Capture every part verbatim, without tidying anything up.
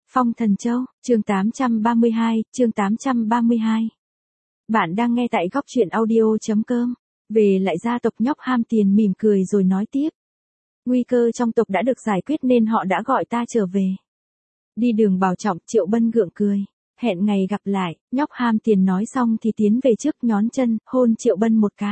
Phong Thần Châu, chương tám trăm ba mươi hai, chương tám trăm ba mươi hai. Bạn đang nghe tại góc truyện audio chấm com. Về lại gia tộc, nhóc ham tiền mỉm cười rồi nói tiếp. Nguy cơ trong tộc đã được giải quyết nên họ đã gọi ta trở về. Đi đường bảo trọng, Triệu Bân gượng cười. Hẹn ngày gặp lại, nhóc ham tiền nói xong thì tiến về trước, nhón chân, hôn Triệu Bân một cái.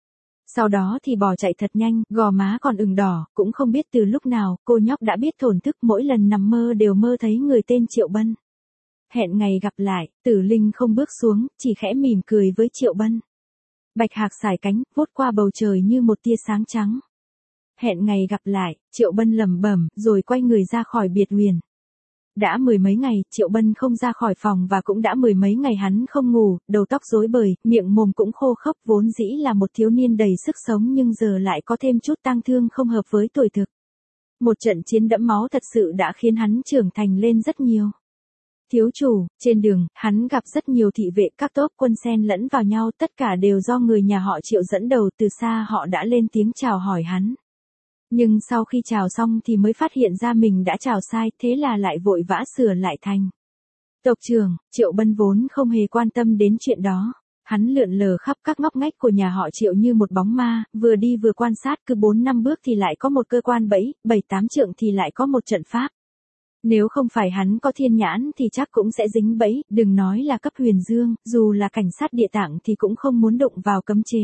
Sau đó thì bỏ chạy thật nhanh, gò má còn ửng đỏ, cũng không biết từ lúc nào, cô nhóc đã biết thổn thức, mỗi lần nằm mơ đều mơ thấy người tên Triệu Bân. Hẹn ngày gặp lại, Tử Linh không bước xuống, chỉ khẽ mỉm cười với Triệu Bân. Bạch hạc sải cánh, vút qua bầu trời như một tia sáng trắng. Hẹn ngày gặp lại, Triệu Bân lẩm bẩm, rồi quay người ra khỏi biệt huyền. Đã mười mấy ngày, Triệu Bân không ra khỏi phòng và cũng đã mười mấy ngày hắn không ngủ, đầu tóc rối bời, miệng mồm cũng khô khốc, vốn dĩ là một thiếu niên đầy sức sống nhưng giờ lại có thêm chút tang thương không hợp với tuổi thực. Một trận chiến đẫm máu thật sự đã khiến hắn trưởng thành lên rất nhiều. Thiếu chủ, trên đường, hắn gặp rất nhiều thị vệ, các tốp quân xen lẫn vào nhau, tất cả đều do người nhà họ Triệu dẫn đầu, từ xa họ đã lên tiếng chào hỏi hắn. Nhưng sau khi chào xong thì mới phát hiện ra mình đã chào sai, thế là lại vội vã sửa lại thành. Tộc trưởng, Triệu Bân vốn không hề quan tâm đến chuyện đó. Hắn lượn lờ khắp các ngóc ngách của nhà họ Triệu như một bóng ma, vừa đi vừa quan sát, cứ bốn năm bước thì lại có một cơ quan bẫy, bảy tám trượng thì lại có một trận pháp. Nếu không phải hắn có thiên nhãn thì chắc cũng sẽ dính bẫy, đừng nói là cấp huyền dương, dù là cảnh sát địa tạng thì cũng không muốn đụng vào cấm chế.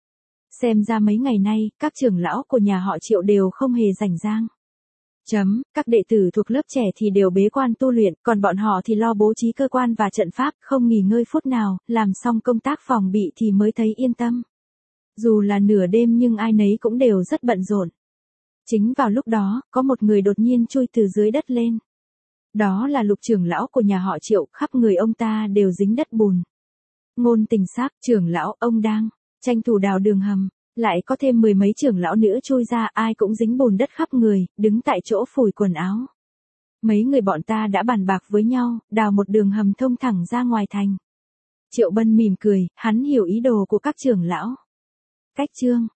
Xem ra mấy ngày nay, các trưởng lão của nhà họ Triệu đều không hề rảnh rang. Chấm, các đệ tử thuộc lớp trẻ thì đều bế quan tu luyện, còn bọn họ thì lo bố trí cơ quan và trận pháp, không nghỉ ngơi phút nào, làm xong công tác phòng bị thì mới thấy yên tâm. Dù là nửa đêm nhưng ai nấy cũng đều rất bận rộn. Chính vào lúc đó, có một người đột nhiên chui từ dưới đất lên. Đó là Lục trưởng lão của nhà họ Triệu, khắp người ông ta đều dính đất bùn. Ngôn Tình Sắc, trưởng lão, ông đang tranh thủ đào đường hầm, lại có thêm mười mấy trưởng lão nữa chui ra, ai cũng dính bùn đất khắp người, đứng tại chỗ phủi quần áo. Mấy người bọn ta đã bàn bạc với nhau, đào một đường hầm thông thẳng ra ngoài thành. Triệu Bân mỉm cười, hắn hiểu ý đồ của các trưởng lão. Cách chương